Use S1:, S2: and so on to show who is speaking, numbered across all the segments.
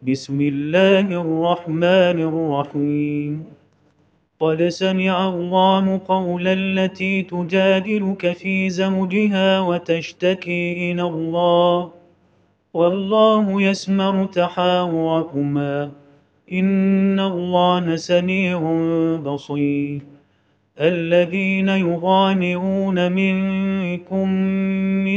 S1: بسم الله الرحمن الرحيم. قد سمع الله قول التي تجادلك في زوجها وتشتكي إلى الله والله يسمع تحاوركما إن الله سميع بصير. الذين يظاهرون منكم من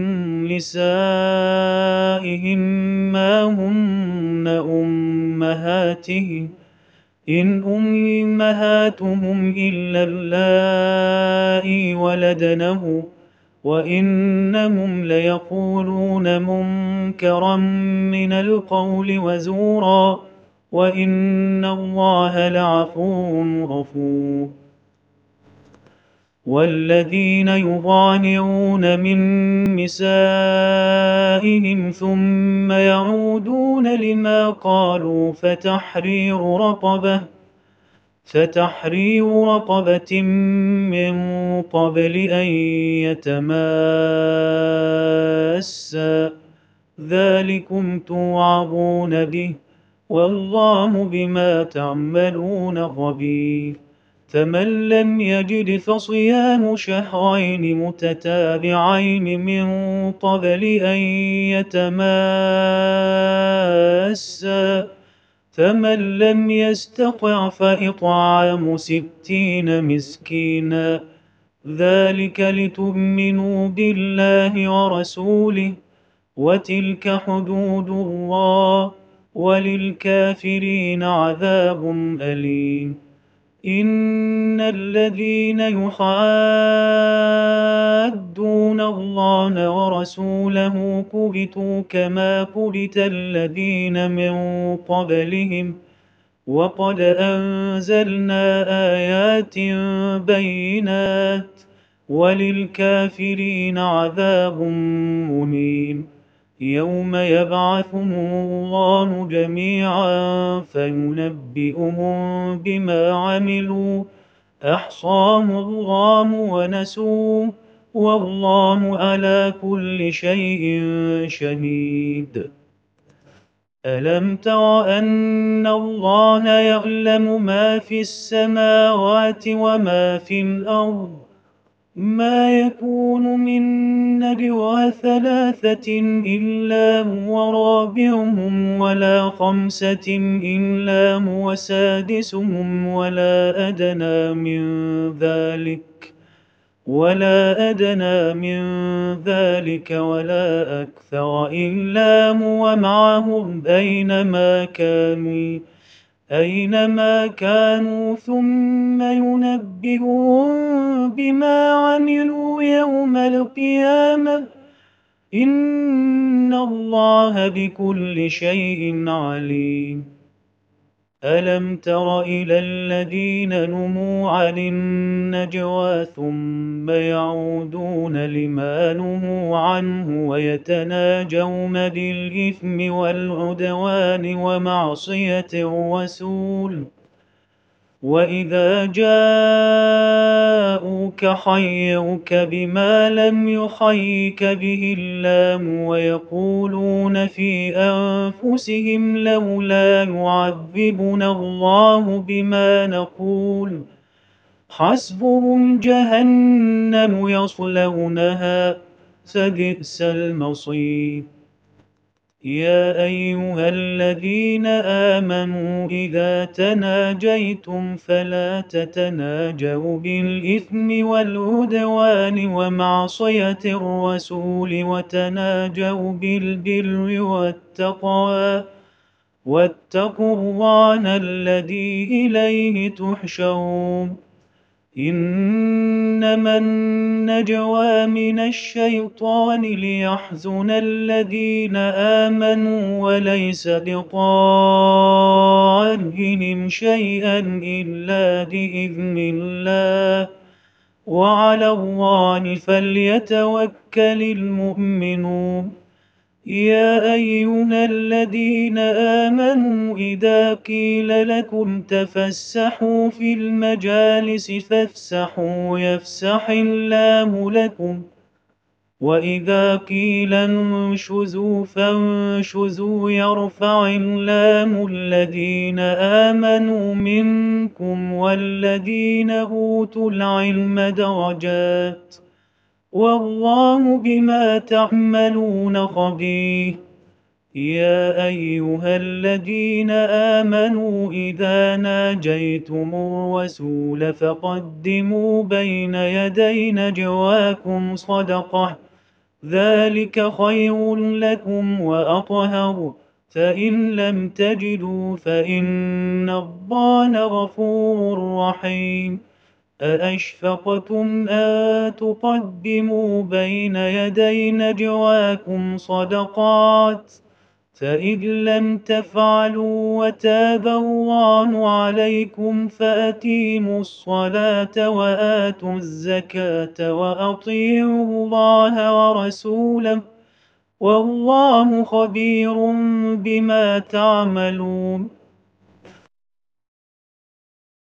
S1: نسائهم ما هن أمهاتهم إن أمهاتهم إلا اللائي ولدنه وإنهم ليقولون منكرا من القول وزورا وإن الله لعفو غفور. والذين يظاهرون من نسائهم ثم يعودون لما قالوا فتحرير رقبة من قبل أن يتماسا ذلكم توعظون به والله بما تعملون خبير. فمن لم يجد فصيام شهرين متتابعين من قبل أن يتماسا فمن لم يستطع فإطعام 60 مسكينا ذلك لتؤمنوا بالله ورسوله وتلك حدود الله وللكافرين عذاب أليم. إن الذين يحادون الله ورسوله كبتوا كما كبت الذين من قبلهم وقد أنزلنا آيات بينات وللكافرين عذاب مهين. يوم يبعثهم الله جميعا فينبئهم بما عملوا أحصاه الله ونسوه والله على كل شيء شهيد. ألم تر أن الله يعلم ما في السماوات وما في الأرض ما يكون من نجوى 3 إلا هو رابعهم ولا 5 إلا هو سادسهم ولا أدنى من ذلك ولا أكثر إلا هو معهم أينما كانوا ثم ينبئهم بما عملوا يوم القيامة إن الله بكل شيء عليم. ألم تر إلى الذين نهوا عن النجوى ثم يعودون لما نهوا عنه ويتناجون بالإثم والعدوان ومعصية الرسول وإذا جاءوك حيوك بما لم يحيك به الله ويقولون في أنفسهم لولا يعذبنا الله بما نقول حسبهم جهنم يصلونها فبئس المصير. يا أيها الذين آمنوا إذا تناجيتم فلا تتناجوا بالإثم والعدوان ومعصية الرسول وتناجوا بالبر والتقوى واتقوا الله الذي إليه تحشرون. إنما النجوى من الشيطان ليحزن الذين آمنوا وليس بضارهم شيئا إلا بإذن الله وعلى الله فليتوكل المؤمنون. يا أيها الذين آمنوا إذا قيل لكم تفسحوا في المجالس فافسحوا يفسح الله لكم وإذا قيل انشزوا فانشزوا يرفع الله الذين آمنوا منكم والذين أوتوا العلم درجات والله بما تعملون خبير. يا أيها الذين آمنوا إذا ناجيتم الرسول فقدموا بين يدي نجواكم صدقة ذلك خير لكم وأطهر، فإن لم تجدوا فإن الله غفور رحيم. أأشفقتم أن تقدموا بين يدي نجواكم صدقات فإذ لم تفعلوا وتاب الله عليكم فأتموا الصلاة وآتوا الزكاة وأطيعوا الله ورسوله والله خبير بما تعملون.